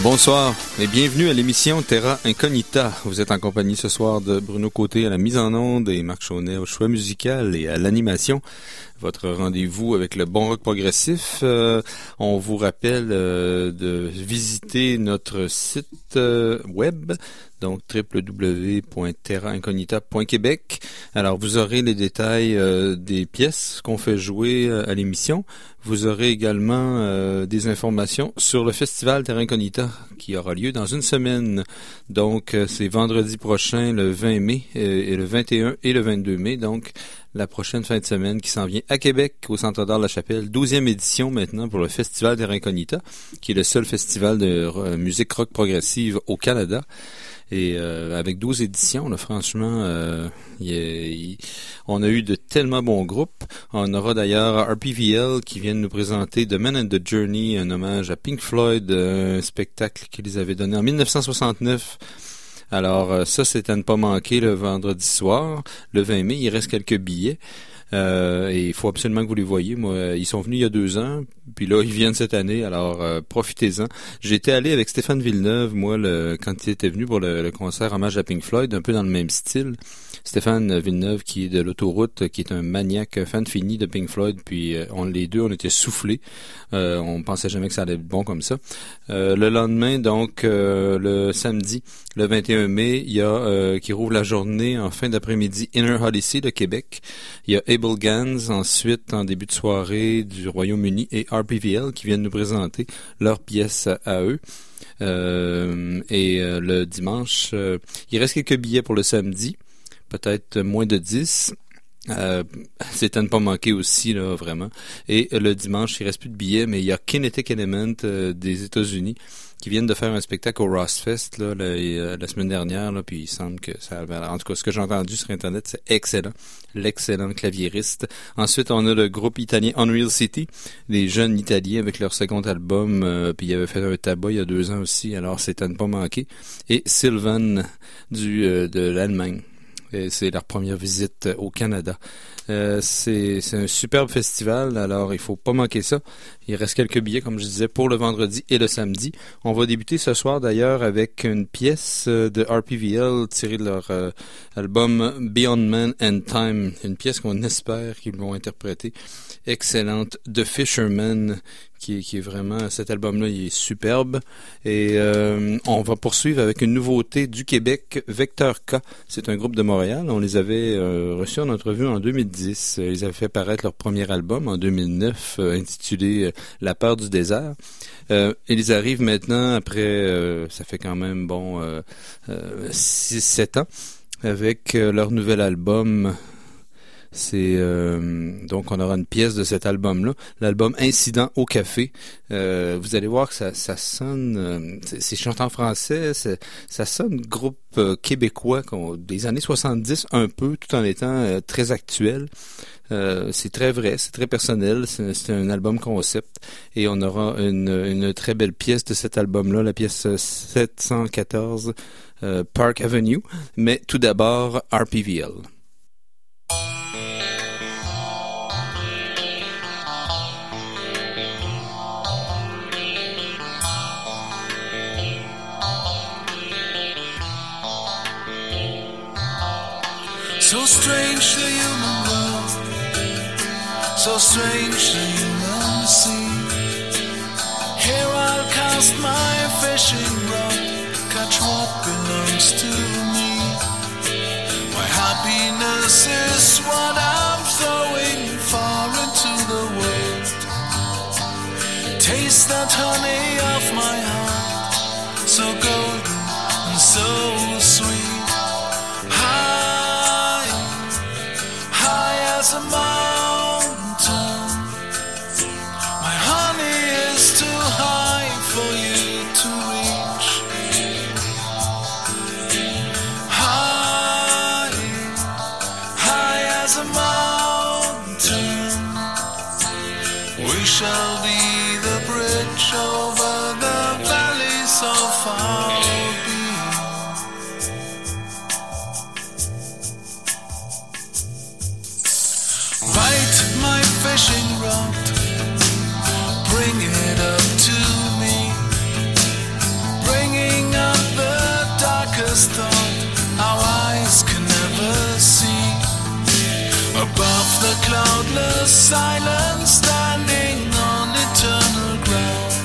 Bonsoir et bienvenue à l'émission Terra Incognita. Vous êtes en compagnie ce soir de Bruno Côté à la mise en onde et Marc Chaunet au choix musical et à l'animation. Votre rendez-vous avec le bon rock progressif. On vous rappelle de visiter notre site web, donc www.terraincognita.québec. Alors, vous aurez les détails des pièces qu'on fait jouer à l'émission. Vous aurez également des informations sur le festival Terra Incognita qui aura lieu dans une semaine. Donc, c'est vendredi prochain, le 20 mai, et le 21 et le 22 mai. Donc, la prochaine fin de semaine qui s'en vient à Québec, au Centre d'art de la Chapelle. 12e édition maintenant pour le festival Terra Incognita, qui est le seul festival de musique rock progressive au Canada. Et avec 12 éditions, là, franchement, on a eu de tellement bons groupes. On aura d'ailleurs RPVL qui vient de nous présenter The Man and the Journey, un hommage à Pink Floyd, un spectacle qu'ils avaient donné en 1969. Alors ça, c'est à ne pas manquer le vendredi soir, le 20 mai. Il reste quelques billets. Et il faut absolument que vous les voyiez. Moi, ils sont venus il y a 2 ans, puis là, ils viennent cette année, alors profitez-en. J'étais allé avec Stéphane Villeneuve, moi, quand il était venu pour le concert hommage à Pink Floyd, un peu dans le même style. Stéphane Villeneuve, qui est de l'autoroute, qui est un maniaque, fan fini de Pink Floyd, puis les deux, on était soufflés. On pensait jamais que ça allait être bon comme ça. Le lendemain, donc, le samedi, le 21 mai, il y a qui rouvre la journée en fin d'après-midi, Inner Odyssey de Québec. Il y a Able Gans, ensuite, en début de soirée, du Royaume-Uni, et RPVL qui viennent nous présenter leurs pièces à eux. Le dimanche, il reste quelques billets pour le samedi, peut-être moins de 10. C'est à ne pas manquer aussi, là, vraiment. Et le dimanche, il reste plus de billets, mais il y a Kinetic Element des États-Unis qui viennent de faire un spectacle au Rossfest là, la semaine dernière, là, puis il semble que ça... En tout cas, ce que j'ai entendu sur Internet, c'est excellent. L'excellent claviériste. Ensuite, on a le groupe italien Unreal City, des jeunes Italiens avec leur second album, puis ils avaient fait un tabac il y a 2 ans aussi, alors c'est à ne pas manquer. Et Sylvan de l'Allemagne. Et c'est leur première visite au Canada. C'est un superbe festival, alors il faut pas manquer ça. Il reste quelques billets, comme je disais, pour le vendredi et le samedi. On va débuter ce soir d'ailleurs avec une pièce de RPVL tirée de leur album Beyond Man and Time. Une pièce qu'on espère qu'ils vont interpréter. Excellente, The Fisherman, qui est vraiment, cet album-là, il est superbe. Et on va poursuivre avec une nouveauté du Québec, Vecteur K. C'est un groupe de Montréal. On les avait reçus en entrevue en 2010. Ils avaient fait paraître leur premier album en 2009, intitulé La peur du désert. Ils arrivent maintenant après, ça fait quand même 6-7 ans, avec leur nouvel album. C'est donc on aura une pièce de cet album-là, l'album Incident au café. Vous allez voir que ça sonne, c'est chanté en français, ça sonne groupe québécois des années 70 un peu, tout en étant très actuel. C'est très vrai, c'est très personnel, c'est un album concept et on aura une très belle pièce de cet album-là, la pièce 714 Park Avenue, mais tout d'abord RPVL. So strange the human world, so strange the human sea. Here I'll cast my fishing rod, catch what belongs to me. My happiness is what I'm throwing far into the world. Taste that honey of my heart, so golden and so sweet. As a mountain, my honey is too high for you to reach. High, high as a mountain, we shall be the bridge over the valleys of our being. Bite my fishing rod, bring it up to me. silence standing on eternal ground.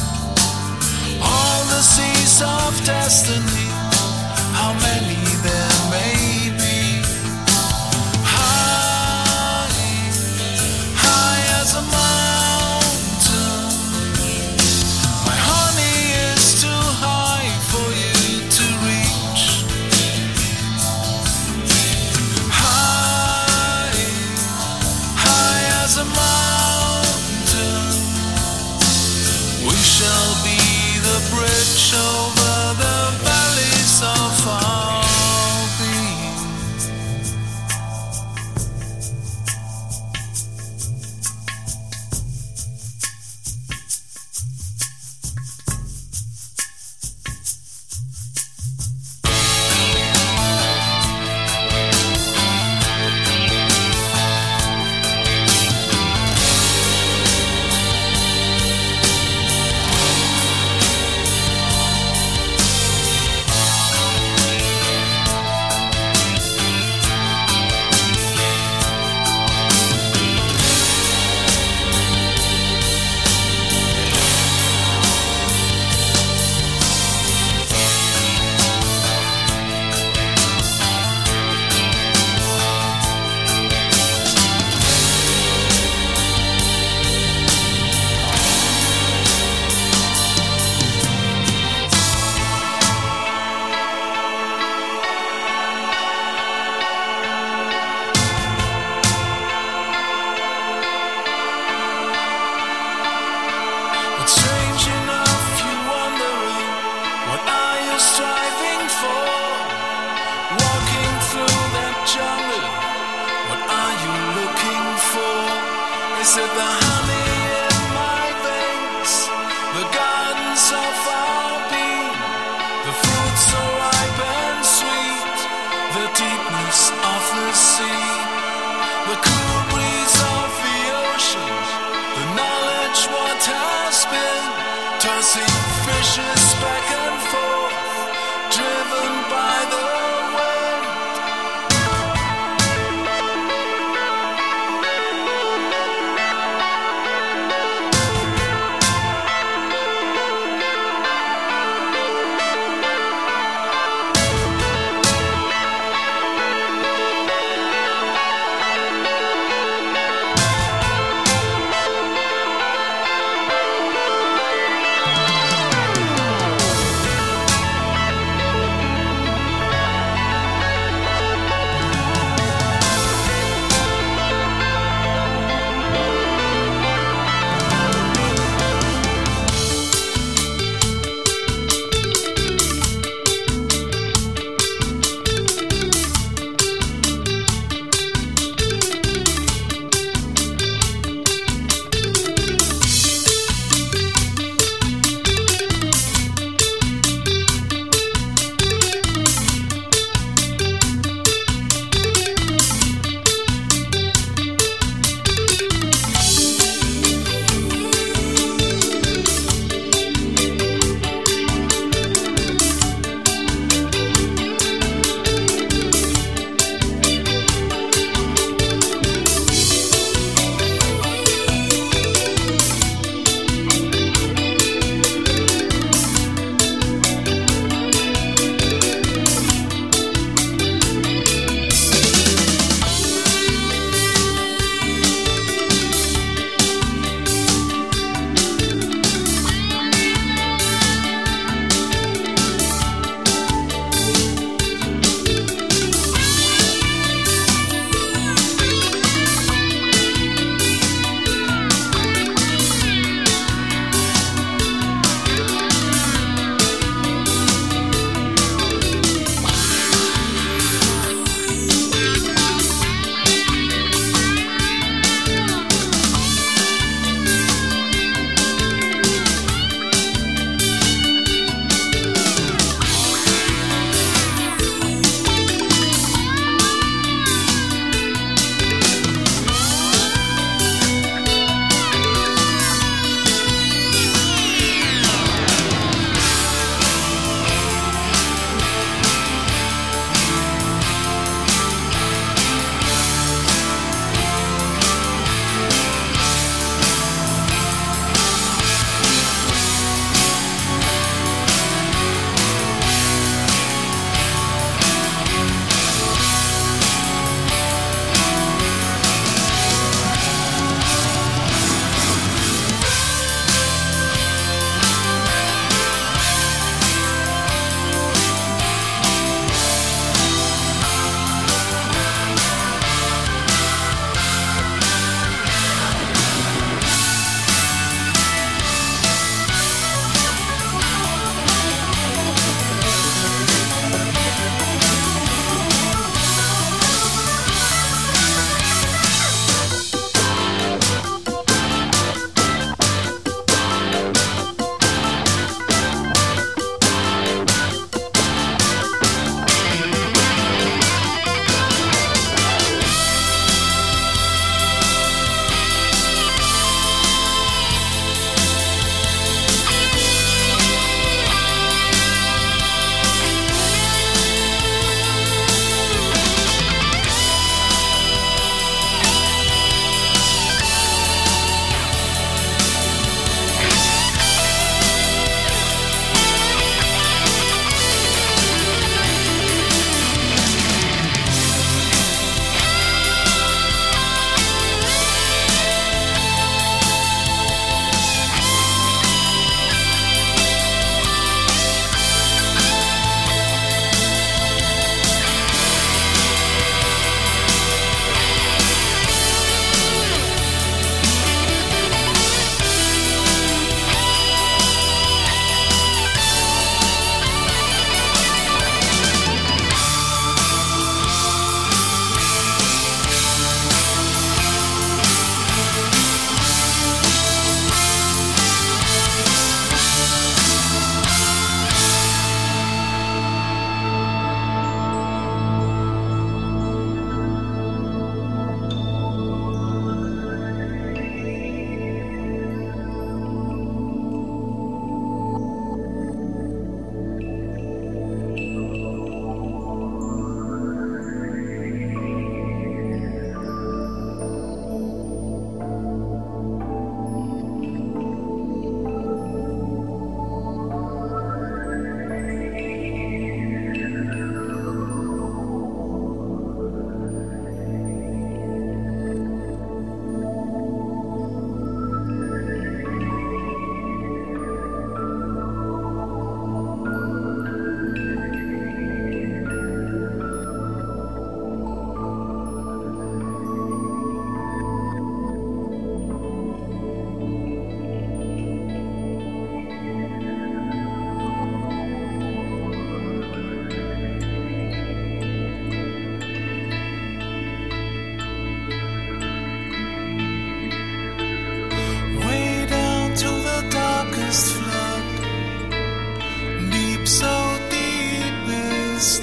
All the seas of destiny, how many there may be. High, high as a mountain. My honey is too high for you to reach. High, high as a mountain. We shall be the bridge over the valleys of our being. But strange enough, you wondering, what are you striving for? Walking through that jungle, what are you looking for? Is it the honey in my veins, the gardens of our being, the fruits so ripe and sweet, the deepness of the sea, the cool breeze of the ocean, the knowledge what has been, tossing fishes back and forth, driven by the wind.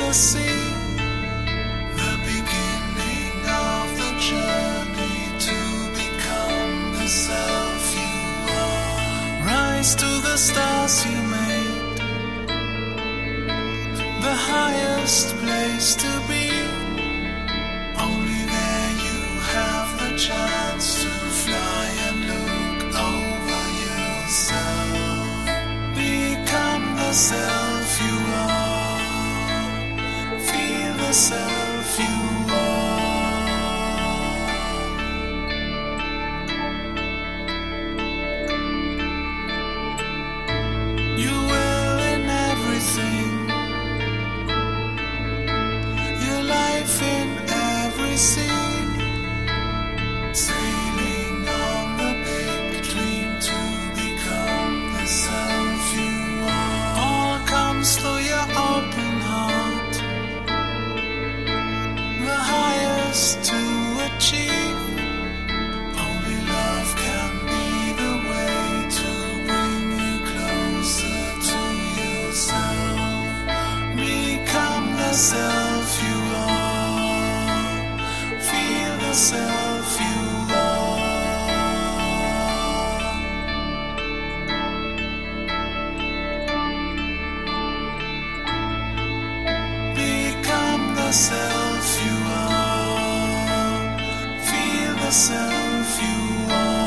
the sea, the beginning of the journey to become the self you are. Rise to the stars you made, the highest place to be. Only there you have the chance to fly and look over yourself. Become the self you are. Feel the self you are. You will in everything, your life in every scene, sailing on the big dream to become the self you are. All comes through your open heart, the highest to achieve. Only love can be the way to bring you closer to yourself. Become the self you are. Feel the self you are. Become the self you are. Feel the self you are.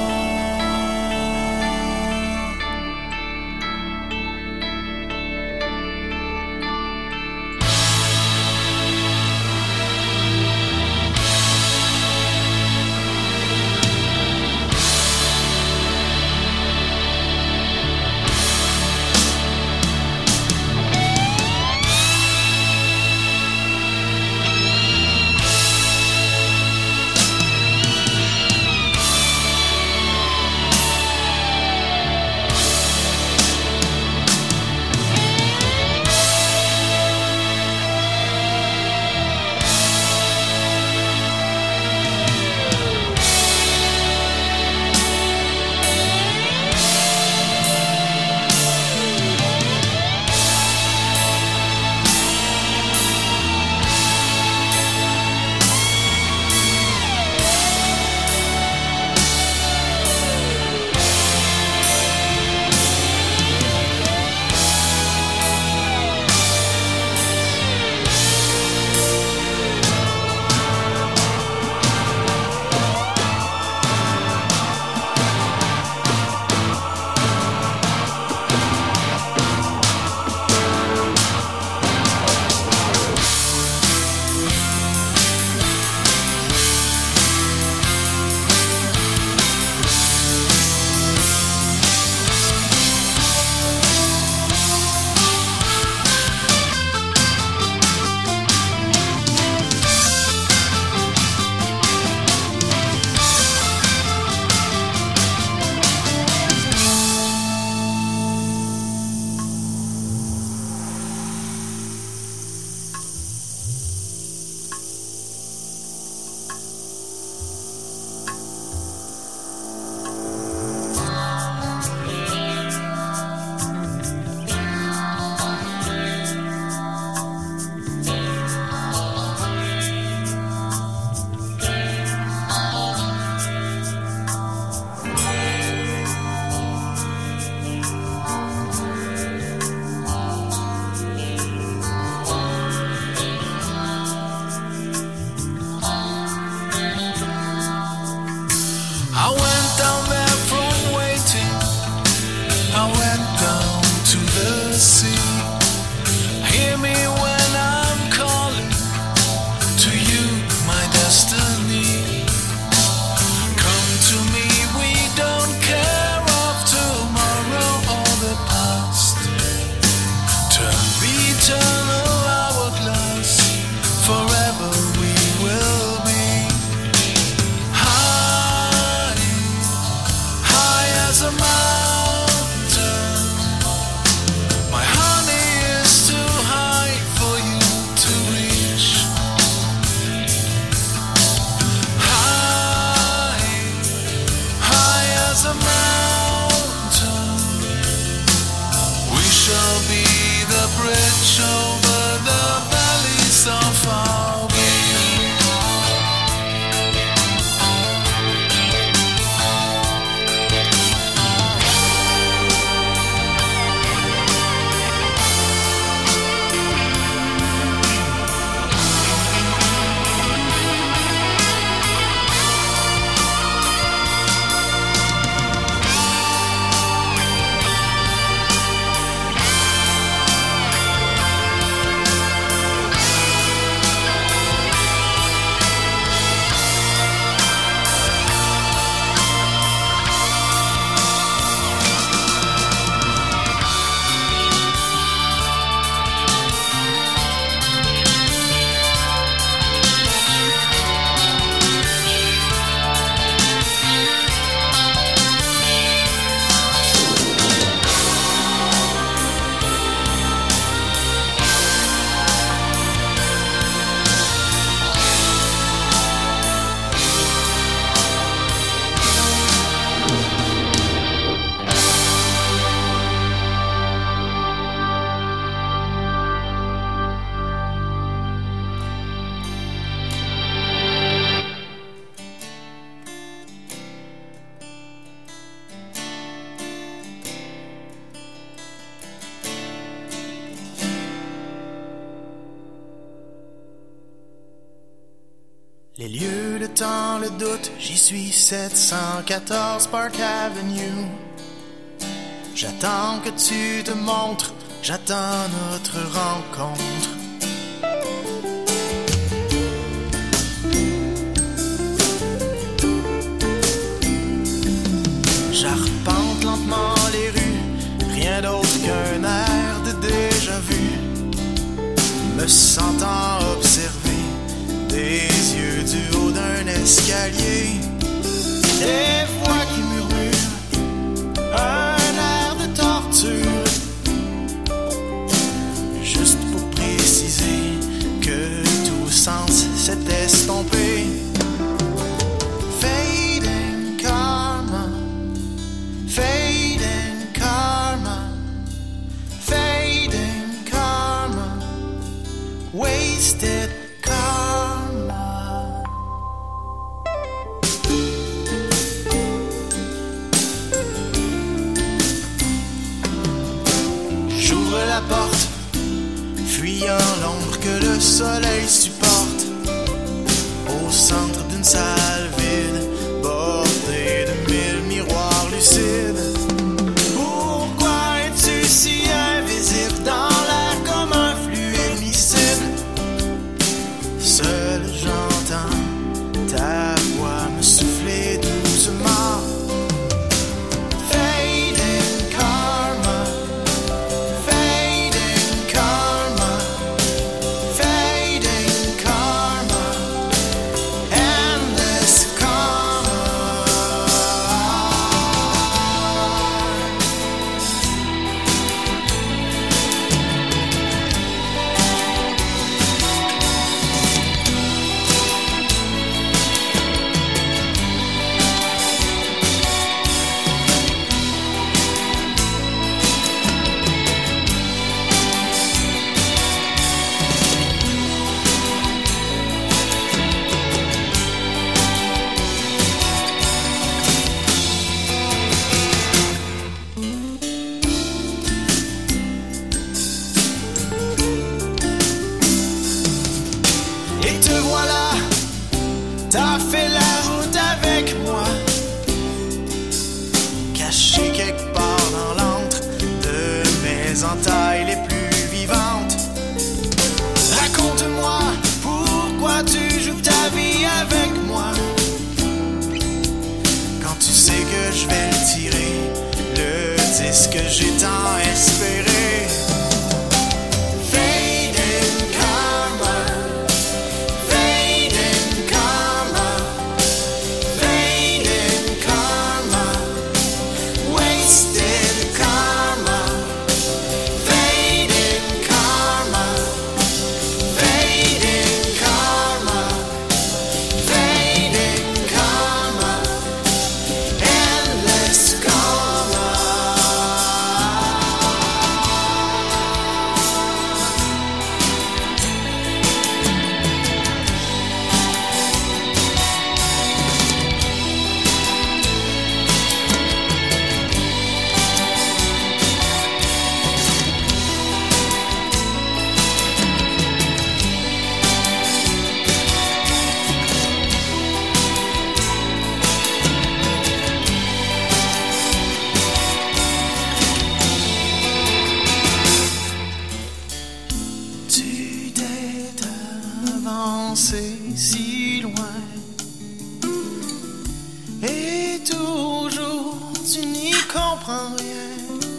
Les lieux, le temps, le doute, j'y suis 714 Park Avenue. J'attends que tu te montres, j'attends notre rencontre. J'arpente lentement les rues, rien d'autre qu'un air de déjà-vu. Me sentant observé des yeux du haut d'un escalier. Des voix qui murmurent, un air de torture. Juste pour préciser que tout sens s'est estompé. Fading karma, fading karma, fading karma, wasted karma. J'ouvre la porte, fuyant l'ombre que le soleil supporte. Au centre d'une salle vide, bordée de 1000 miroirs lucides. Pourquoi es-tu si invisible dans l'air comme un fluide miscible? Seul j'entends ta voix me souffler doucement. Fading karma, fading karma, fading karma, endless karma. Et te voilà, t'as fait la route avec moi, caché quelque part dans l'antre de mes entailles les plus vivantes. Raconte-moi pourquoi tu joues ta vie avec moi, quand tu sais que je vais le tirer, le disque que j'ai tant espéré. Fading karma, fading karma, fading karma, wasted karma, fading karma, fading karma, fading karma, endless karma. Tu t'es avancé si loin et toujours tu n'y comprends rien.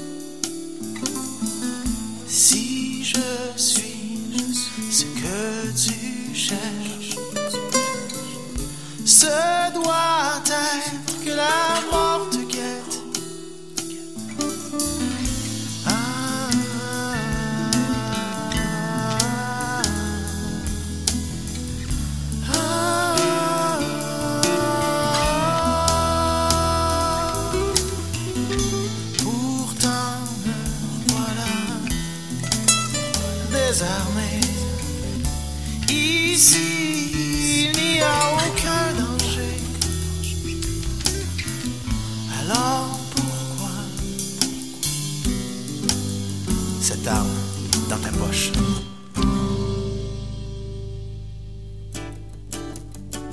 Si je suis ce que tu cherches, ce doit être que la mort te guette. Pourtant me voilà désarmé. Ici il n'y a aucun danger. Alors pourquoi cette arme dans ta poche?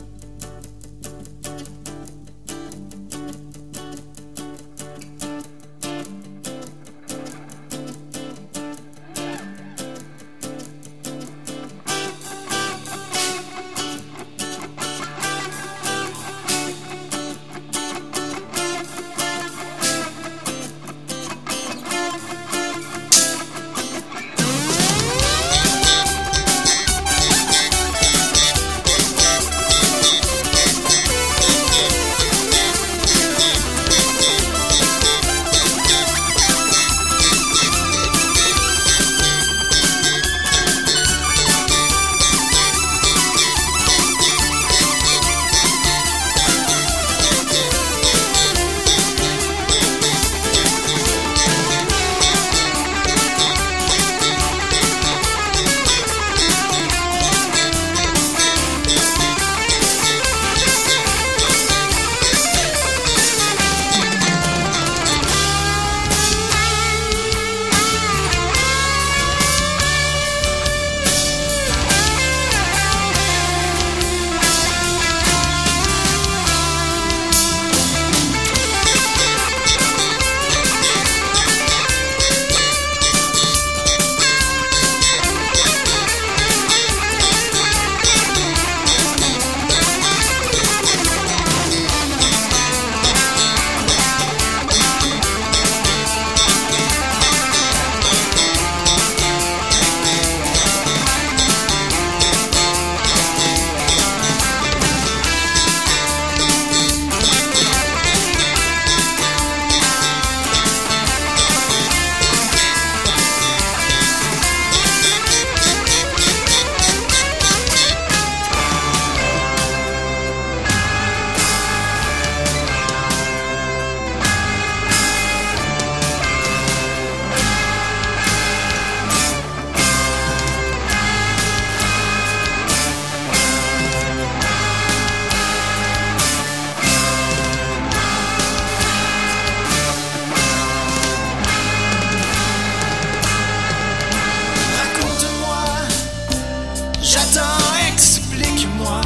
Satan, explique-moi.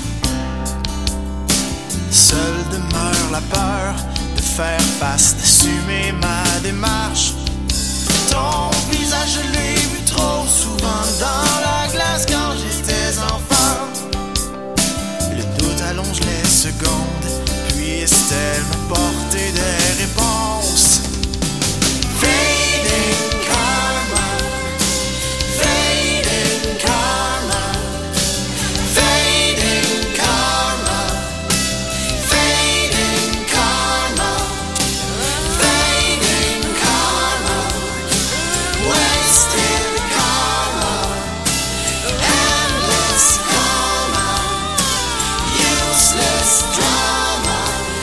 Seule demeure la peur de faire face, d'assumer ma démarche. Ton visage, je l'ai vu trop souvent dans la glace quand j'étais enfant. Le doute allonge les secondes, puisse-t-elle m'apporter des réponses? Fading karma, fading karma, fading karma, fading karma, fading karma, wasted karma, endless karma, useless drama,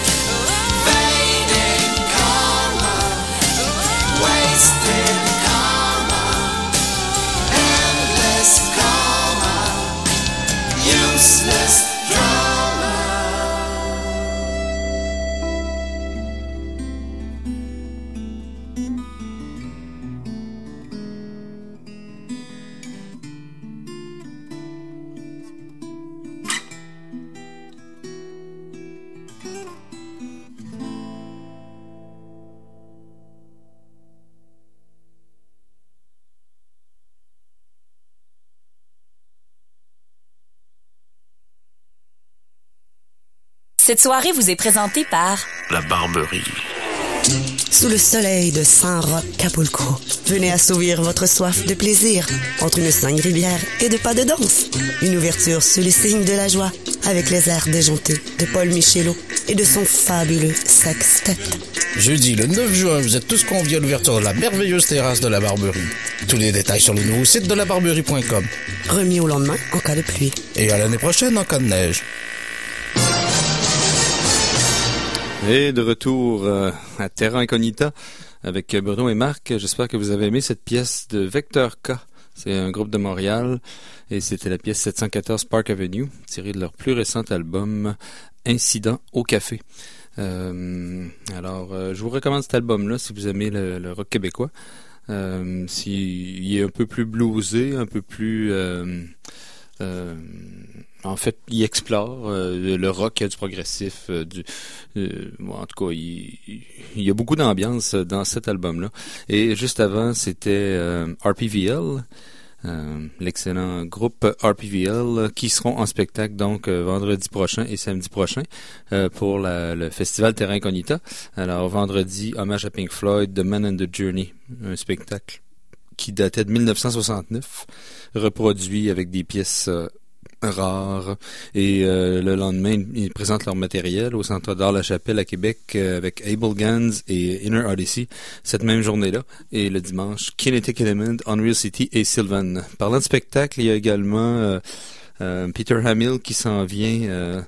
fading karma, wasted karma, endless karma, useless drama. Cette soirée vous est présentée par La Barberie. Sous le soleil de Saint-Roch-Capulco, venez assouvir votre soif de plaisir entre une sangrivière et de pas de danse. Une ouverture sous les signes de la joie avec les airs déjantés de Paul Michelot et de son fabuleux sextet. Jeudi le 9 juin, vous êtes tous conviés à l'ouverture de la merveilleuse terrasse de la Barberie. Tous les détails sur le nouveau site de labarberie.com. Remis au lendemain en cas de pluie. Et à l'année prochaine en cas de neige. Et de retour à Terra Incognita avec Bruno et Marc. J'espère que vous avez aimé cette pièce de Vector K. C'est un groupe de Montréal et c'était la pièce 714 Park Avenue, tirée de leur plus récent album Incident au café. Je vous recommande cet album-là si vous aimez le rock québécois. Il est un peu plus bluesé, un peu plus... en fait, il explore le rock, il y a du progressif, en tout cas, il y a beaucoup d'ambiance dans cet album-là. Et juste avant, c'était RPVL, l'excellent groupe RPVL, qui seront en spectacle donc vendredi prochain et samedi prochain pour le festival Terra Incognita. Alors vendredi, hommage à Pink Floyd, The Man and the Journey, un spectacle qui datait de 1969, reproduit avec des pièces rares. Et le lendemain, ils présentent leur matériel au Centre d'art La Chapelle à Québec avec Abel Gans et Inner Odyssey cette même journée-là. Et le dimanche, Kinetic Element, Unreal City et Sylvan. Parlant de spectacle, il y a également Peter Hamill qui s'en vient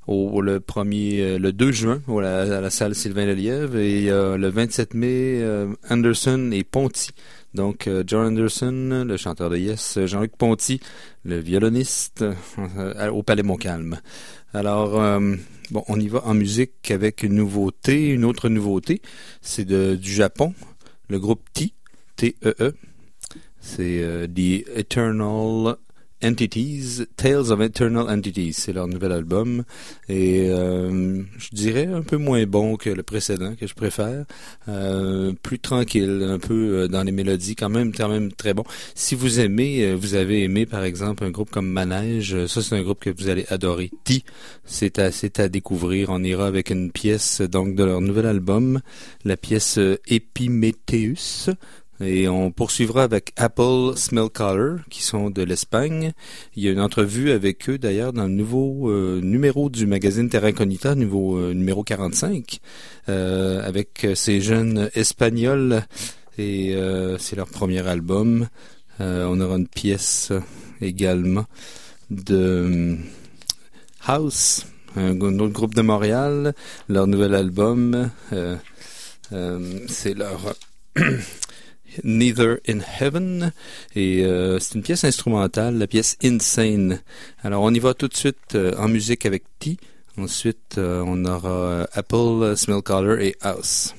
le 2 juin à la salle Sylvain Lelièvre, et le 27 mai Anderson et Ponty. Donc, John Anderson, le chanteur de Yes, Jean-Luc Ponty, le violoniste, au Palais Montcalm. Alors, on y va en musique avec une autre nouveauté. C'est du Japon, le groupe T-E-E. C'est The Eternal Entities, Tales of Eternal Entities, c'est leur nouvel album, et je dirais un peu moins bon que le précédent, que je préfère, plus tranquille, un peu dans les mélodies, quand même très bon. Si vous avez aimé par exemple un groupe comme Manège, ça c'est un groupe que vous allez adorer. C'est à découvrir. On ira avec une pièce donc de leur nouvel album, la pièce Epiméthéus. Et on poursuivra avec Apple Smell Color, qui sont de l'Espagne. Il y a une entrevue avec eux, d'ailleurs, dans le nouveau numéro du magazine Terra Incognita, numéro 45, avec ces jeunes Espagnols. Et c'est leur premier album. On aura une pièce également de House, un autre groupe de Montréal. Leur nouvel album, c'est leur... Neither in Heaven, et c'est une pièce instrumentale, la pièce Insane. Alors on y va tout de suite en musique avec T. Ensuite on aura Apple, Smell Color et House.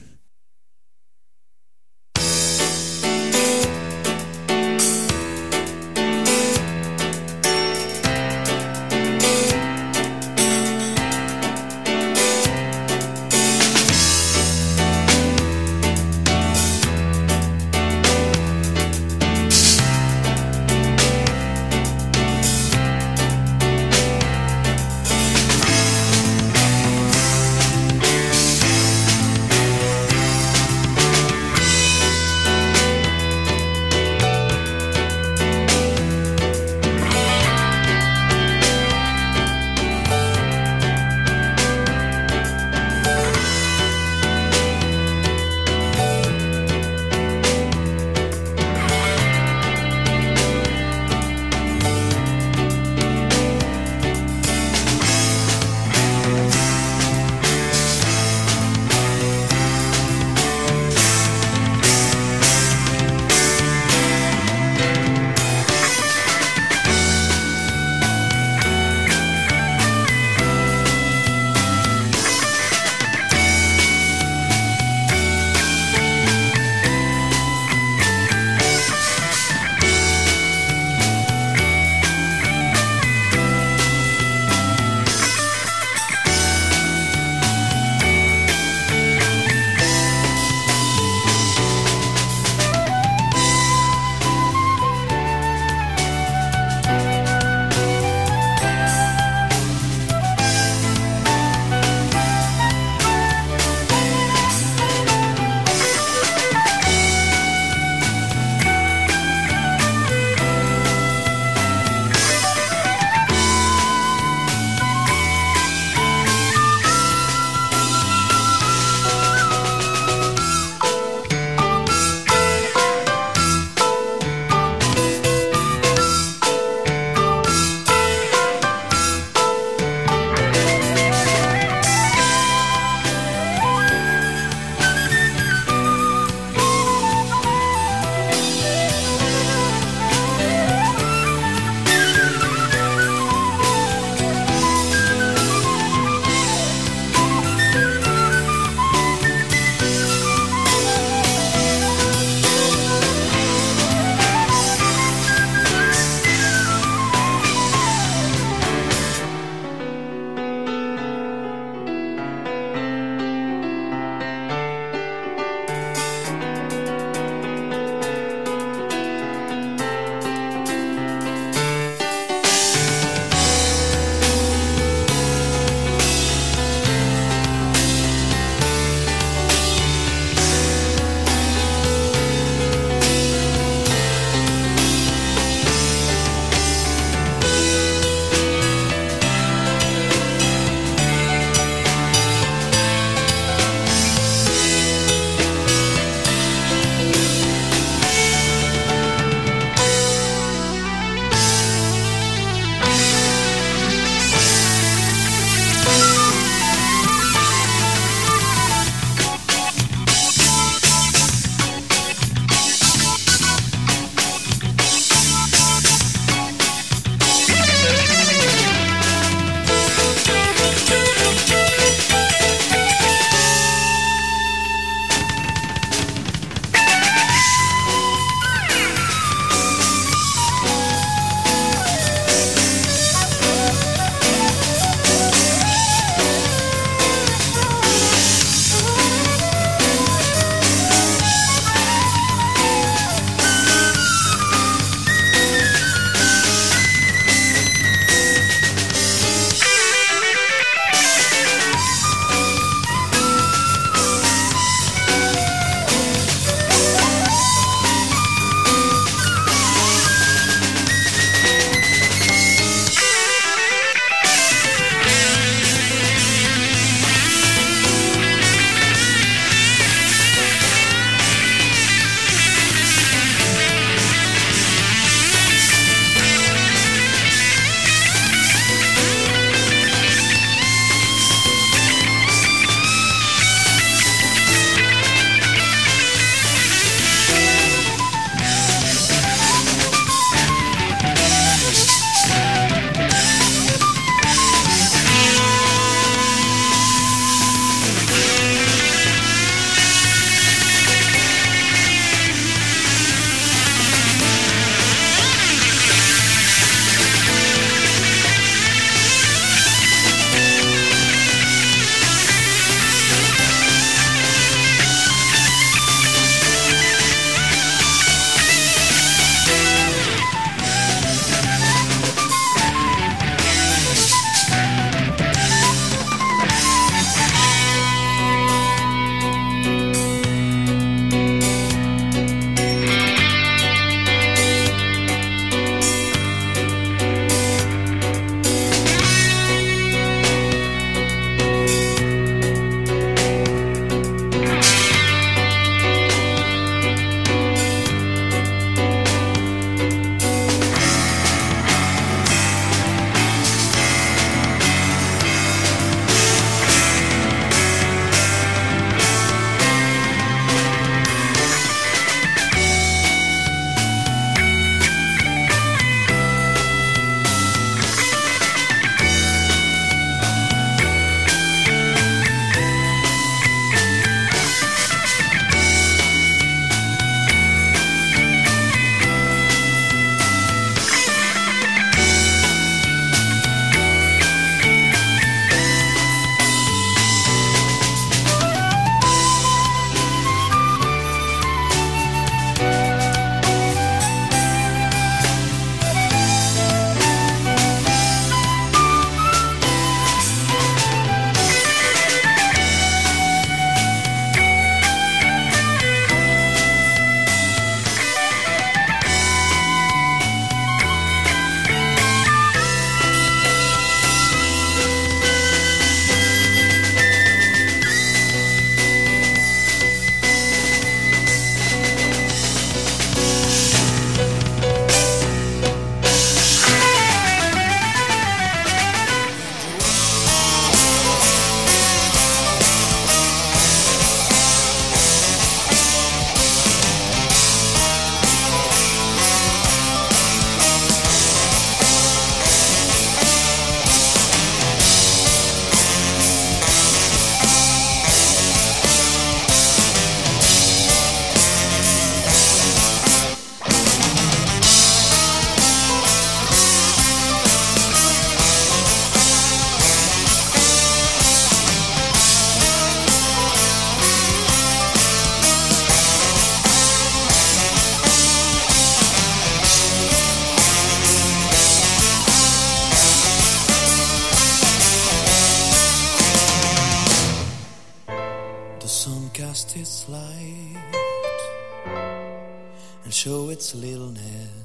show its littleness.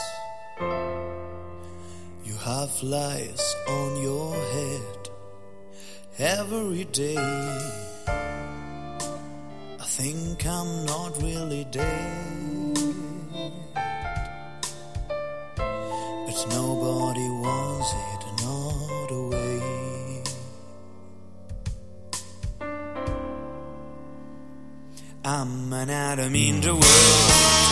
You have lies on your head every day. I think I'm not really dead, but nobody wants it another way. I'm an atom in the world.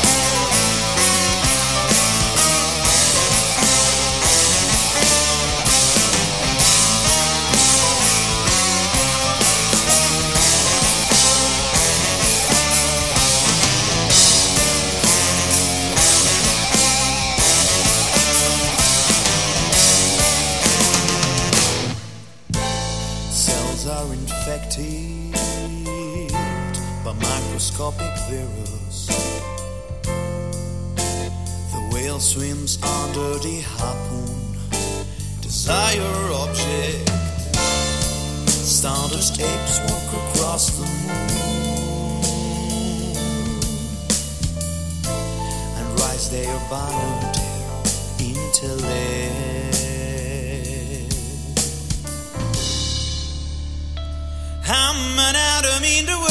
Cells are infected by microscopic virus. The whale swims under the harpoon, desire object. Stardust apes walk across the moon and rise their bound intellect. I'm an atom in the world.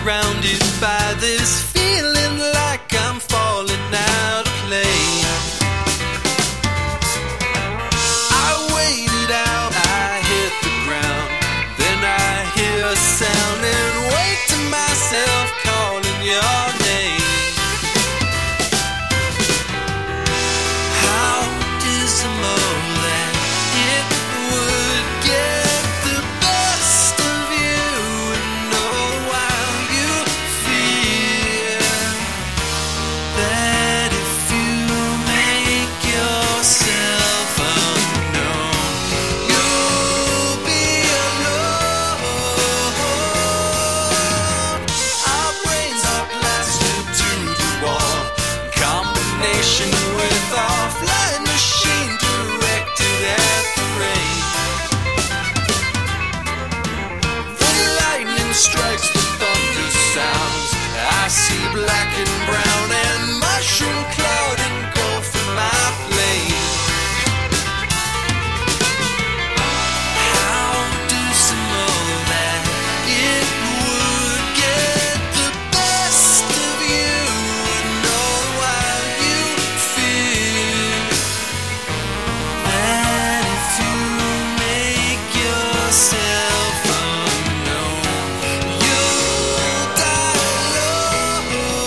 surrounded by this feeling like I'm falling out of place. I waited out, I hit the ground, then I hear a sound and wake to myself calling your name. How dismal that it would get the best of you, and all the while you fear that if you make yourself unknown, you'll be alone. Our brains are plastered to the wall, combination with our flying machine directed at the rain. The lightning strikes, the thunder sounds. I see black and brown and mushroom cloud engulfing my plane. How dismal that it would get the best of you, and all the while you fear that if you make yourself unknown, you'll die alone.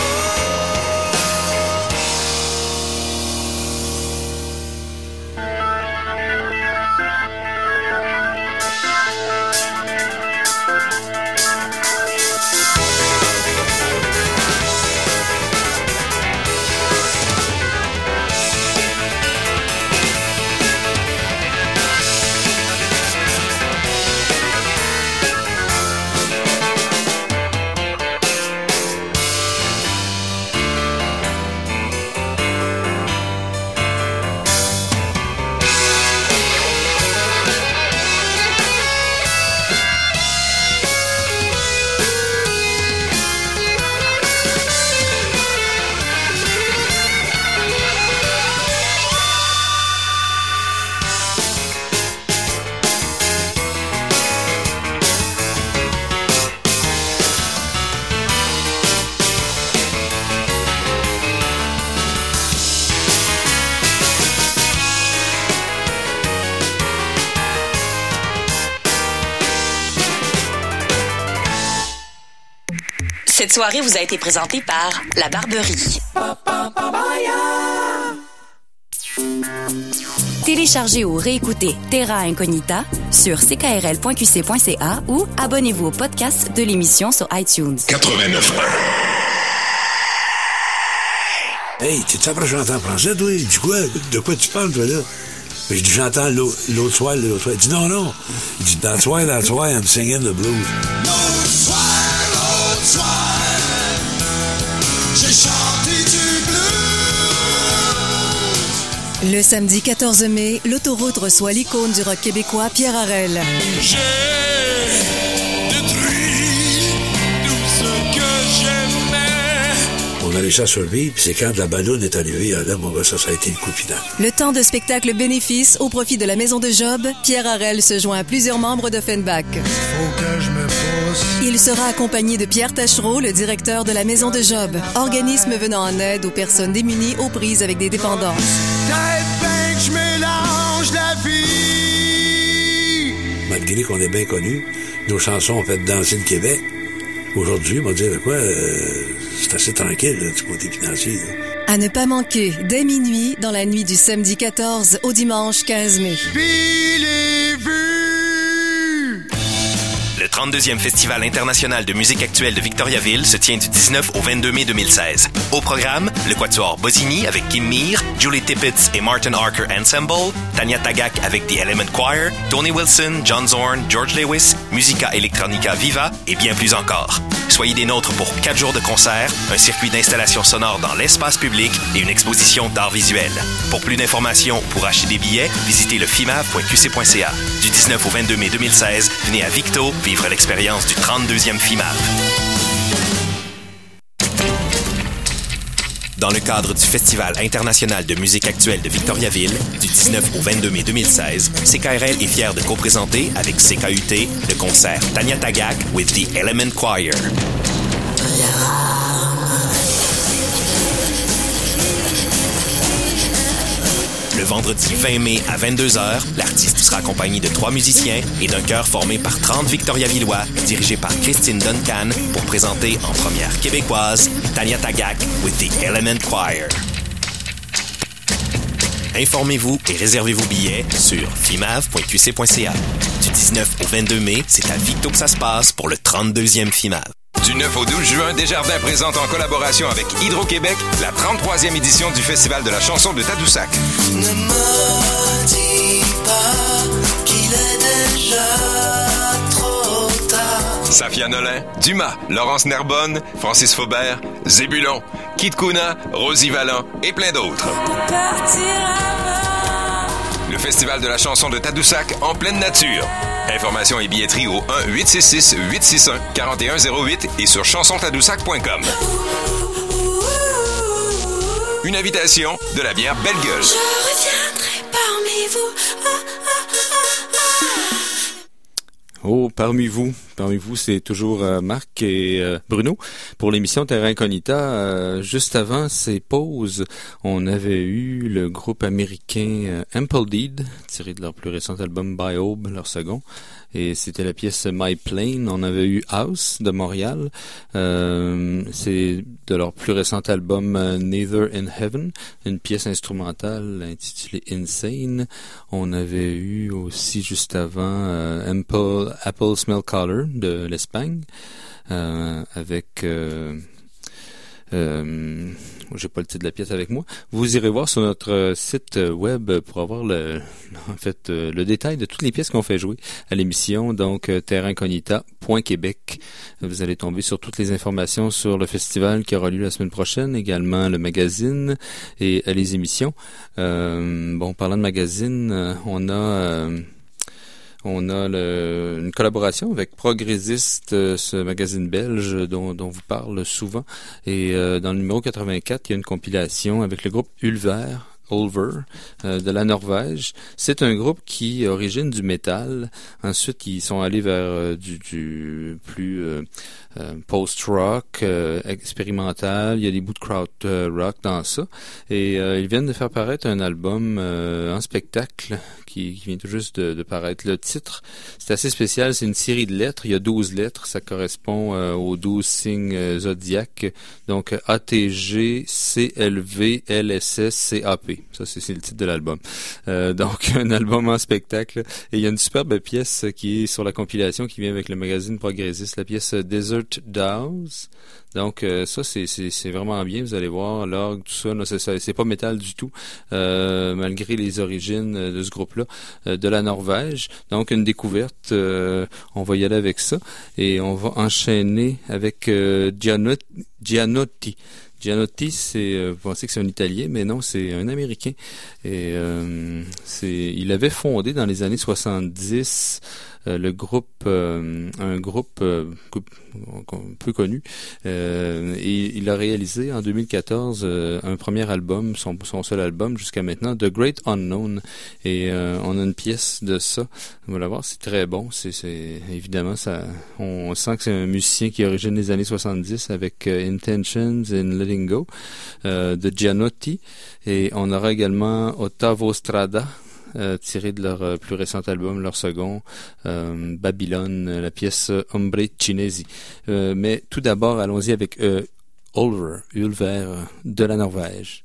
Cette soirée vous a été présentée par La Barberie. Téléchargez ou réécoutez Terra Incognita sur ckrl.qc.ca ou abonnez-vous au podcast de l'émission sur iTunes. 89. Hey, t'es-tu après chanter en français, toi? Il dit quoi? De quoi tu parles, toi, là? Puis je dis, j'entends l'autre soir. Il dit, non. Il dit, dans le soir, I'm singing the blues. L'autre soir, j'ai chanté du blues. Le samedi 14 mai, l'autoroute reçoit l'icône du rock québécois Pierre Harel. J'ai détruit tout ce que j'aimais. On a réussi à survivre, puis c'est quand la ballonne est arrivée, là, mon gars, ça a été le coup final. Le temps de spectacle bénéfice au profit de la Maison de Job, Pierre Harel se joint à plusieurs membres d'Offenbach. Faut que je me pousse. Il sera accompagné de Pierre Tachereau, le directeur de la Maison de Job, organisme venant en aide aux personnes démunies aux prises avec des dépendances. Peut-être bien que je mélange la vie. Malgré qu'on est bien connus, nos chansons ont fait danser le Québec. Aujourd'hui, on va dire quoi, c'est assez tranquille là, du côté financier. Là. À ne pas manquer, dès minuit, dans la nuit du samedi 14 au dimanche 15 mai. Puis les vues. Le 32e Festival international de musique actuelle de Victoriaville se tient du 19 au 22 mai 2016. Au programme, le quatuor Bosini avec Kim Meir, Julie Tippett et Martin Archer Ensemble, Tanya Tagak avec The Element Choir, Tony Wilson, John Zorn, George Lewis, Musica Electronica Viva et bien plus encore. Soyez des nôtres pour 4 jours de concerts, un circuit d'installation sonore dans l'espace public et une exposition d'art visuel. Pour plus d'informations ou pour acheter des billets, visitez le fimav.qc.ca. Du 19 au 22 mai 2016, venez à Victo vivre l'expérience du 32e FIMAV. Dans le cadre du Festival international de musique actuelle de Victoriaville, du 19 au 22 mai 2016, CKRL est fier de co-présenter avec CKUT le concert Tanya Tagak with the Element Choir. vendredi 20 mai à 22h, l'artiste sera accompagné de 3 musiciens et d'un chœur formé par 30 Victoriavillois, dirigé par Christine Duncan, pour présenter en première québécoise Tanya Tagaq with the Element Choir. Informez-vous et réservez vos billets sur fimav.qc.ca. Du 19 au 22 mai, c'est à Victo que ça se passe pour le 32e Fimav. Du 9 au 12 juin, Desjardins présente en collaboration avec Hydro-Québec la 33e édition du Festival de la chanson de Tadoussac. Ne me dis pas qu'il est déjà trop tard. Safia Nolin, Dumas, Laurence Nerbonne, Francis Faubert, Zébulon, Kit Kuna, Rosie Vallant et plein d'autres. Le Festival de la chanson de Tadoussac en pleine nature. Informations et billetterie au 1-866-861-4108 et sur chansontadoussac.com. Une invitation de la bière Belle Gueule. Je reviendrai parmi vous. Oh, parmi vous, c'est toujours Marc et Bruno pour l'émission Terra Incognita. Juste avant ces pauses, on avait eu le groupe américain Ample Deed, tiré de leur plus récent album By Aube, leur second. Et c'était la pièce My Plane. On avait eu House de Montréal. C'est de leur plus récent album Neither in Heaven, une pièce instrumentale intitulée Insane. On avait eu aussi juste avant Apple Smell Color de l'Espagne avec j'ai pas le titre de la pièce avec moi. Vous irez voir sur notre site web pour avoir le détail de toutes les pièces qu'on fait jouer à l'émission, donc terraincognita.québec. Vous allez tomber sur toutes les informations sur le festival qui aura lieu la semaine prochaine, également le magazine et les émissions. Parlant de magazine, on a une collaboration avec Progressiste, ce magazine belge dont vous parle souvent. Et dans le numéro 84, il y a une compilation avec le groupe Ulver de la Norvège. C'est un groupe qui origine du métal. Ensuite, ils sont allés vers du plus post-rock, expérimental. Il y a des bouts de crowd rock dans ça. Et ils viennent de faire paraître un album en spectacle qui vient tout juste de paraître. Le titre, c'est assez spécial. C'est une série de lettres. Il y a 12 lettres. Ça correspond aux 12 signes zodiaques. Donc, ATG, CLV, LSS, CAP. Ça, c'est le titre de l'album. Donc, un album en spectacle. Et il y a une superbe pièce qui est sur la compilation qui vient avec le magazine Progressiste, la pièce Desert Dows. Donc, ça, c'est vraiment bien. Vous allez voir, l'orgue, tout ça, là, c'est pas métal du tout, malgré les origines de ce groupe-là, de la Norvège. Donc, une découverte. On va y aller avec ça. Et on va enchaîner avec Gianotti. Gianotti, vous pensez que c'est un Italien, mais non, c'est un Américain. Et il avait fondé dans les années 70 un groupe peu connu. Et il a réalisé en 2014 un premier album, son seul album jusqu'à maintenant, The Great Unknown. Et on a une pièce de ça. On va la voir, c'est très bon. C'est évidemment ça. On sent que c'est un musicien qui origine des années 70 avec Intentions and Letting Go de Gianotti. Et on aura également Ottavo Strada, tiré de leur plus récent album, leur second, Babylone, la pièce Ombre Cinesi. Mais tout d'abord, allons-y avec Ulver de la Norvège.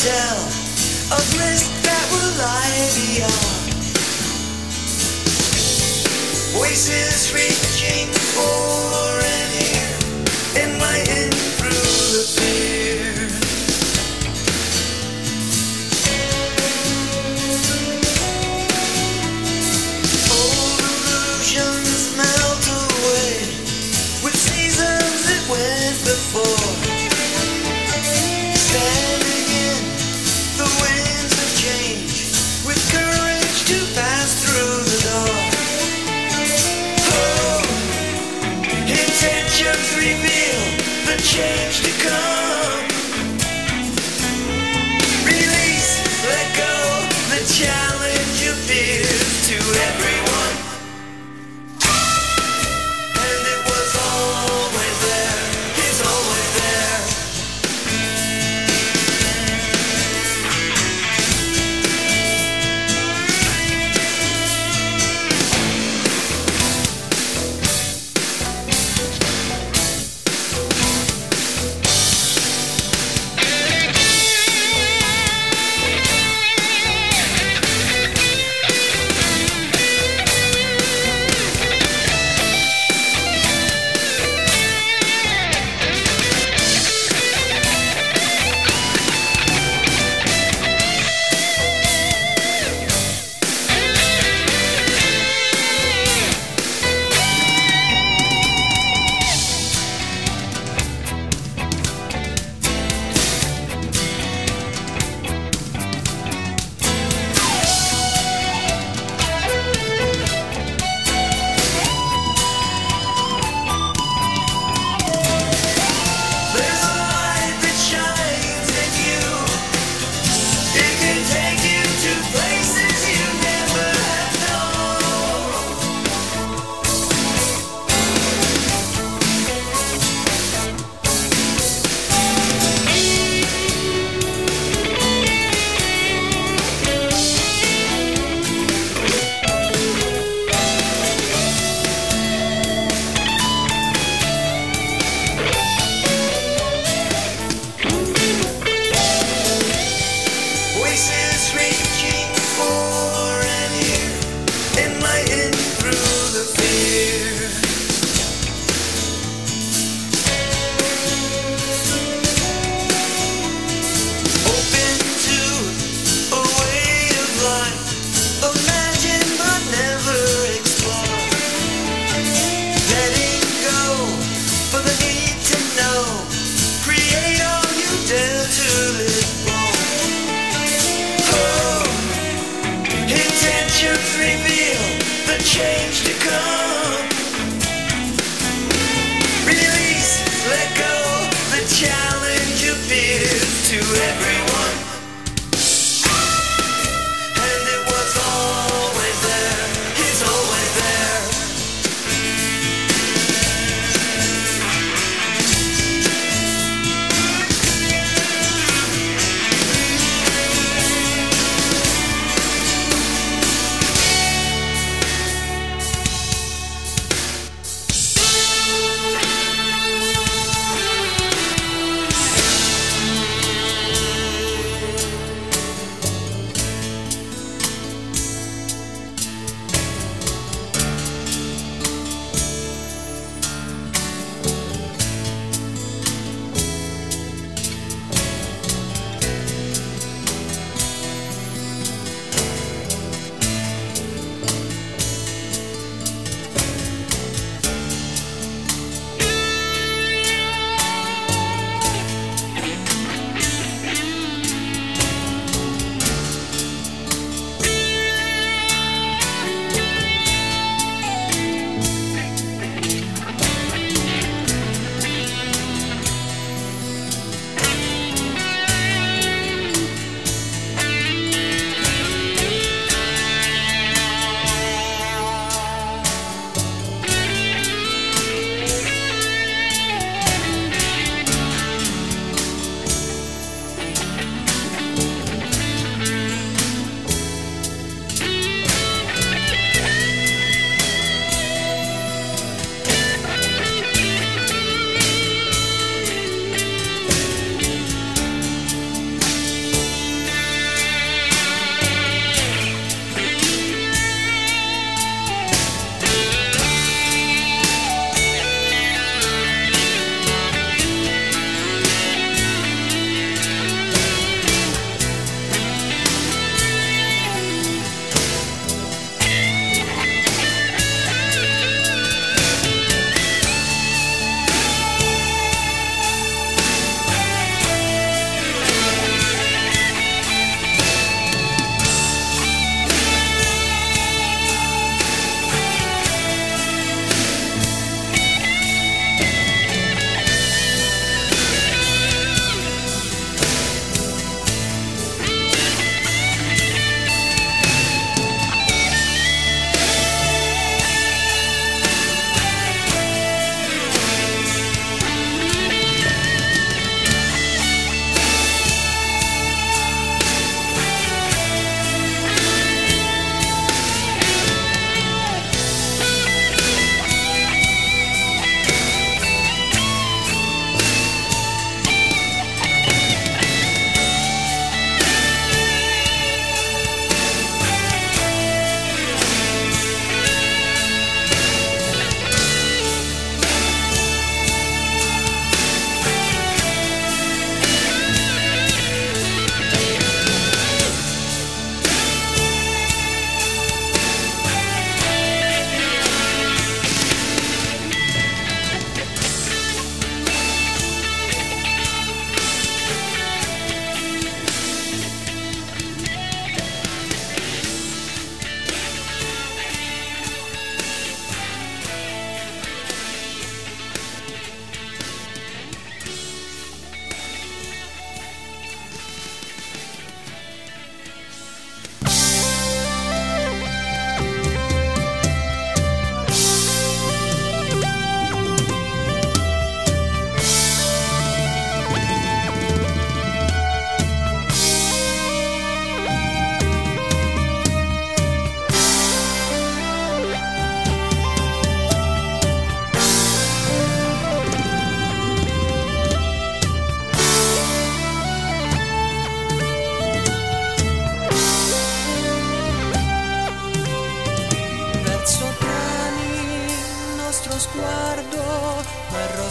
tell of risk that will lie beyond. Voices reaching for an ear, enlightened through the fear. Old illusions melt away with seasons that went before. Standing in the winds of change with courage to pass through the door. Intentions reveal the change to come. Release, let go, the challenge appears to everyone. And it was always there, it's always there.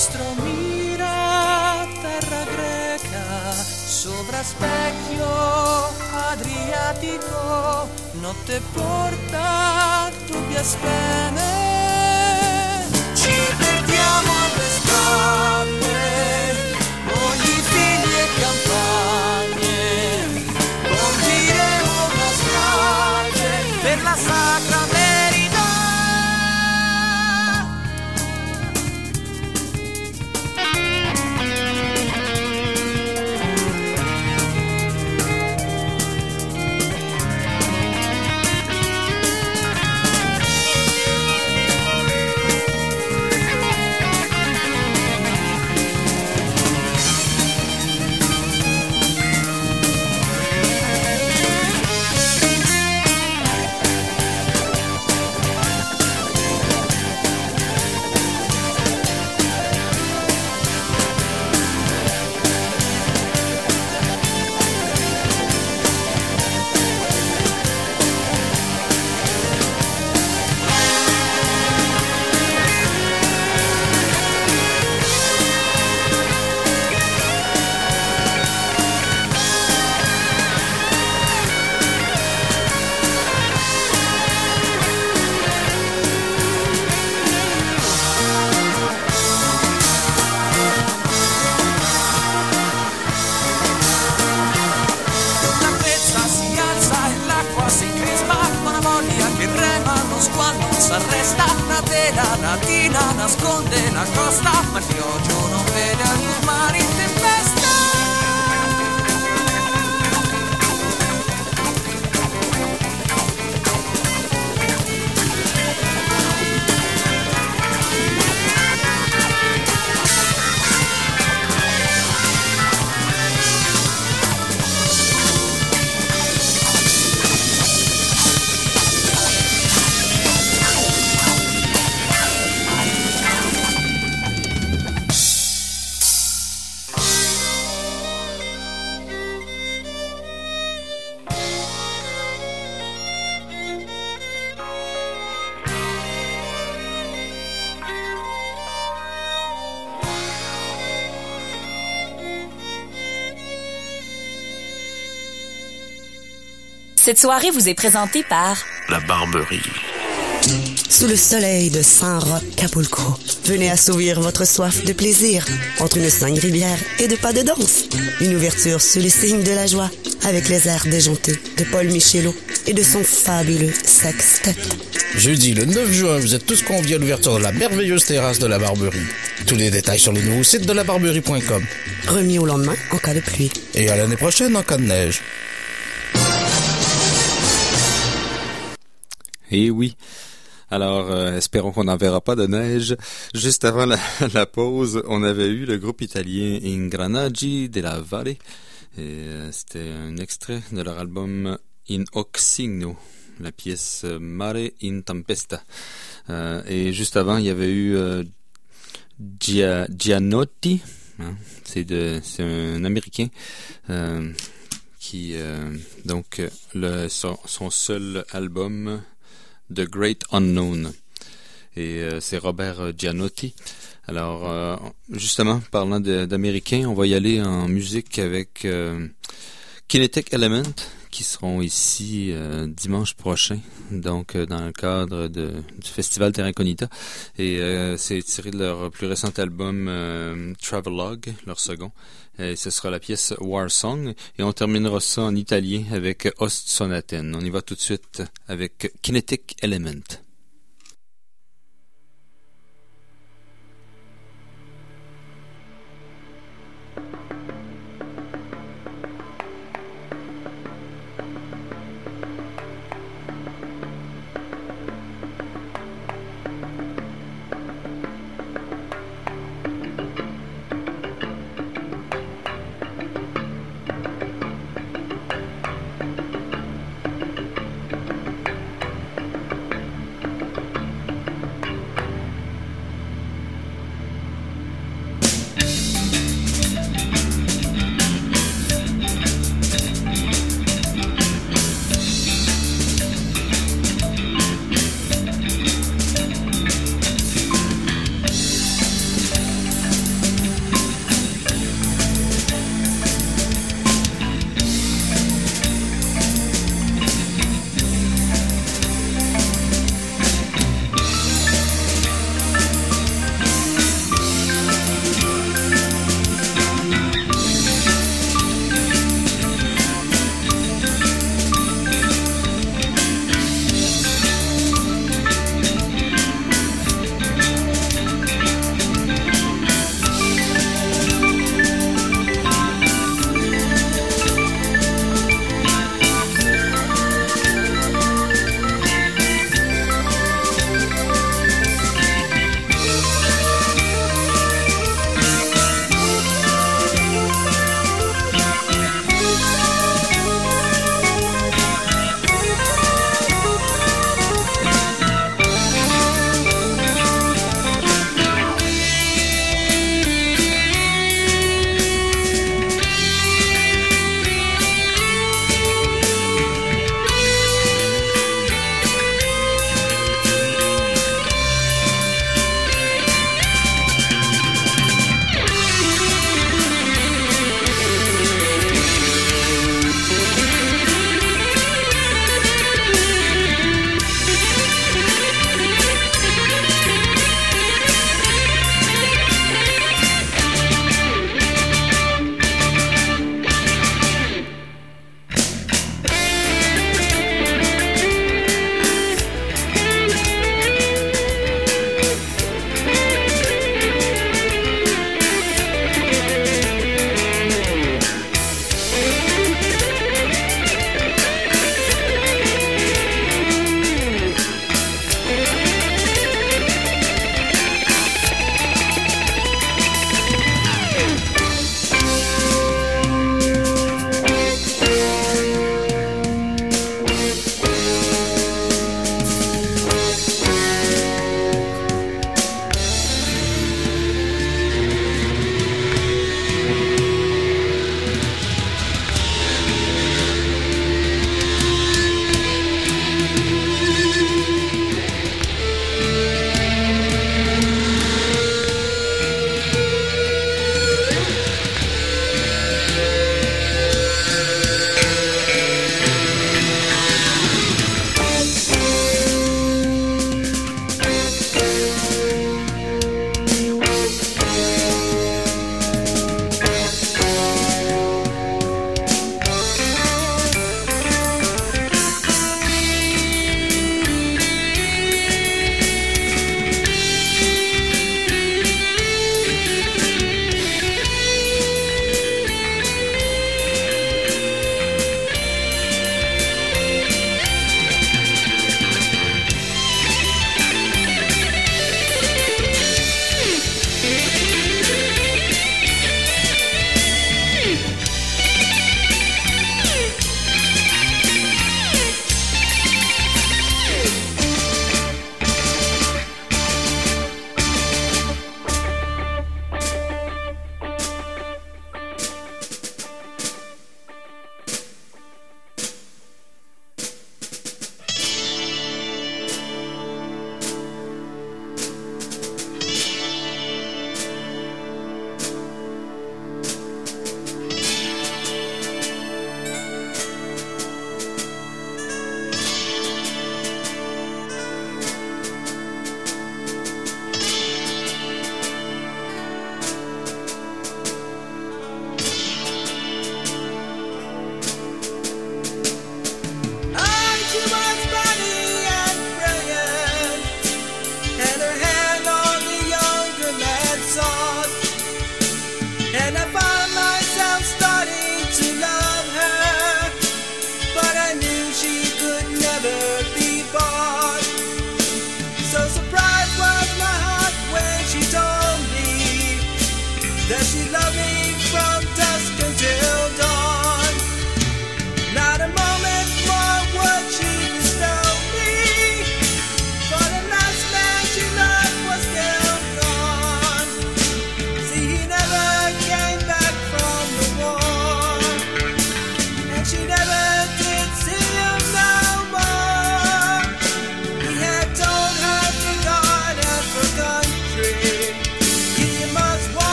nostro mira terra greca, sopra specchio Adriatico, notte porta dubbia spene, ci perdiamo alle spalle, mogli, figli e campagne, compiremo una strage per la sacra verità. S'arresta una vela latina, nasconde la costa, ma il pioggia non vede alcun mare in tempesta. Cette soirée vous est présentée par La Barberie. Sous le soleil de Saint-Roch-Capulco, venez assouvir votre soif de plaisir entre une sangrie bière et de pas de danse. Une ouverture sur les signes de la joie avec les airs déjantés de Paul Michelot et de son fabuleux sextet. Jeudi le 9 juin, vous êtes tous conviés à l'ouverture de la merveilleuse terrasse de la Barberie. Tous les détails sur le nouveau site de labarberie.com. Remis au lendemain en cas de pluie. Et à l'année prochaine en cas de neige. Eh oui. Alors, espérons qu'on n'en verra pas de neige. Juste avant la pause, on avait eu le groupe italien Ingranaggi della Valle. Et c'était un extrait de leur album In Oxigno, la pièce Mare in Tempesta. Et juste avant, il y avait eu Gianotti. Hein, c'est un Américain qui donc son seul album The Great Unknown, et c'est Robert Gianotti. Alors justement, parlant d'Américains, on va y aller en musique avec Kinetic Element, qui seront ici dimanche prochain, donc dans le cadre du festival Terra Incognita, et c'est tiré de leur plus récent album Travelogue, leur second. Et ce sera la pièce War Song, et on terminera ça en italien avec Ost Sonaten. On y va tout de suite avec Kinetic Element.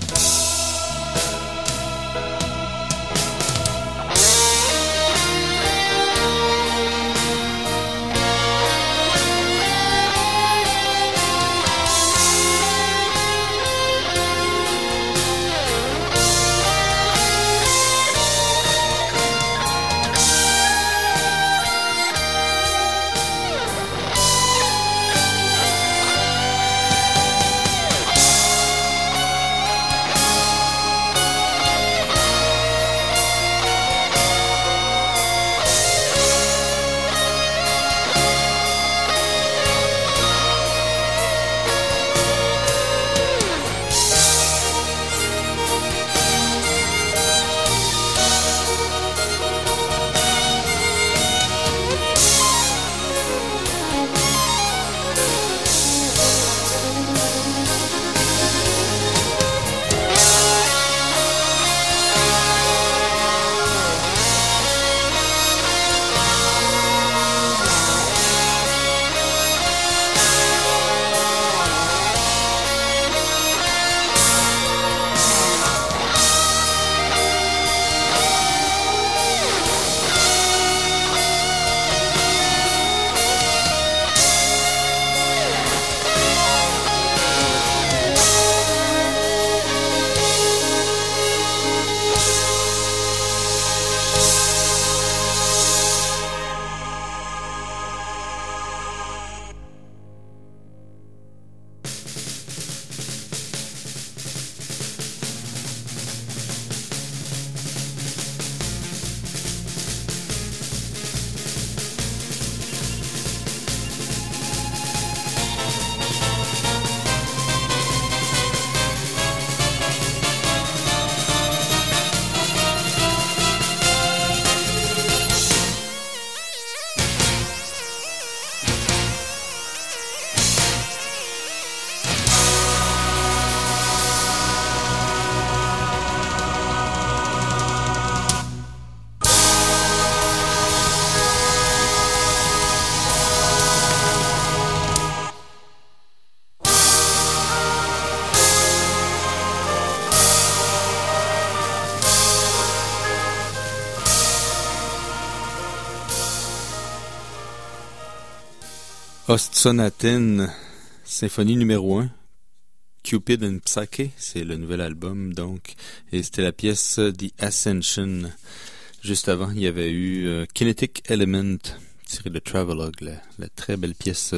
Ostsonaten, symphonie numéro 1, Cupid and Psyche, c'est le nouvel album donc, et c'était la pièce The Ascension. Juste avant, il y avait eu Kinetic Element, tiré de Travelogue, la très belle pièce,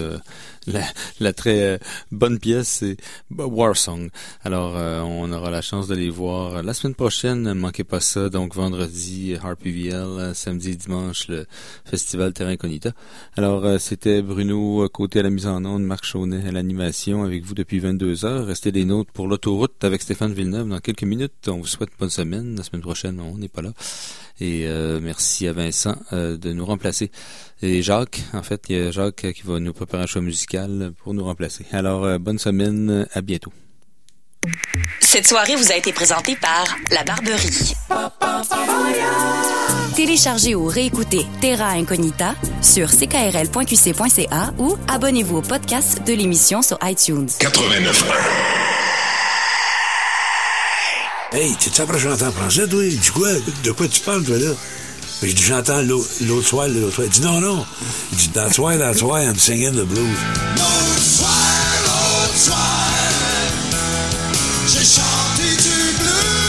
la très bonne pièce, c'est War Song. Alors, on aura la chance de les voir la semaine prochaine, ne manquez pas ça, donc vendredi, RPVL, samedi et dimanche, le festival Terra Incognita. Alors, c'était Bruno Côté à la mise en onde, Marc Chaunet à l'animation, avec vous depuis 22h. Restez des nôtres pour l'autoroute avec Stéphane Villeneuve dans quelques minutes. On vous souhaite bonne semaine. La semaine prochaine, on n'est pas là. Et merci à Vincent de nous remplacer. Et Jacques, en fait, il y a Jacques qui va nous préparer un choix musical pour nous remplacer. Alors, bonne semaine, à bientôt. Cette soirée vous a été présentée par La Barberie. Téléchargez ou réécoutez Terra Incognita sur ckrl.qc.ca ou abonnez-vous au podcast de l'émission sur iTunes. 89.1. Hey, t'es-tu après j'entends français, toi? Il dit quoi? De quoi tu parles, toi, là? Puis je dis, j'entends l'autre soir. Il dit, non. Il dit, that's why, I'm singing the blues. L'autre soir, j'ai chanté du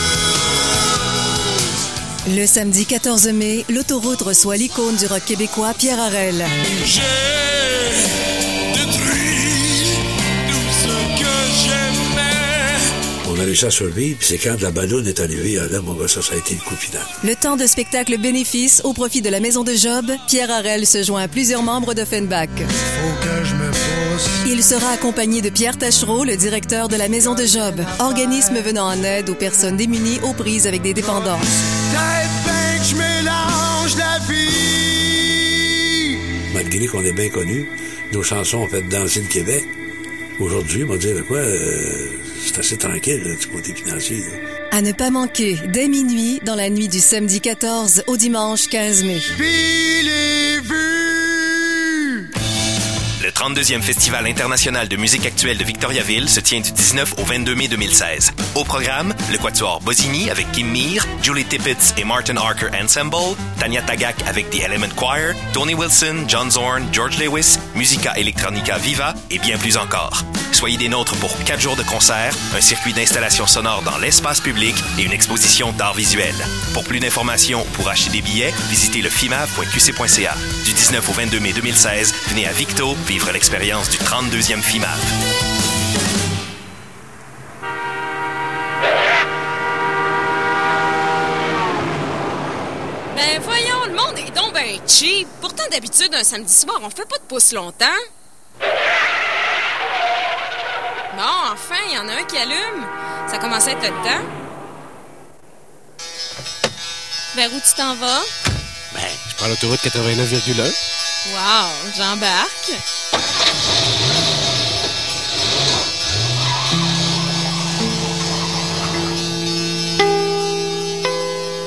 blues. Le samedi 14 mai, l'autoroute reçoit l'icône du rock québécois, Pierre Harel. J'ai détruit tout ce que j'aimais. On a réussi à survivre, puis c'est quand la ballonne est arrivée, là, mon gars, ça a été le coup final. Le temps de spectacle bénéfice au profit de la Maison de Job, Pierre Harel se joint à plusieurs membres d'Offenbach. Faut que je me pousse. Il sera accompagné de Pierre Tachereau, le directeur de la Maison de Job, organisme venant en aide aux personnes démunies aux prises avec des dépendances. Peut-être bien que je mélange la vie. Malgré qu'on est bien connus, nos chansons ont fait danser le Québec. Aujourd'hui, on va dire quoi, c'est assez tranquille là, du côté financier. Là. À ne pas manquer, dès minuit, dans la nuit du samedi 14 au dimanche 15 mai. Puis les vues. Le Le 32e Festival international de musique actuelle de Victoriaville se tient du 19 au 22 mai 2016. Au programme, le quatuor Bosini avec Kim Meir, Julie Tippett et Martin Archer Ensemble, Tanya Tagak avec The Element Choir, Tony Wilson, John Zorn, George Lewis, Musica Electronica Viva et bien plus encore. Soyez des nôtres pour 4 jours de concerts, un circuit d'installation sonore dans l'espace public et une exposition d'art visuel. Pour plus d'informations ou pour acheter des billets, visitez le fimav.qc.ca. Du 19 au 22 mai 2016, venez à Victo vivre l'expérience du 32e FIMAV. Ben voyons, le monde est donc ben cheap. Pourtant, d'habitude, un samedi soir, on fait pas de pouce longtemps. Bon, enfin, il y en a un qui allume. Ça commence à être le temps. Vers où tu t'en vas? Ben, je prends l'autoroute 89,1. Wow, j'embarque.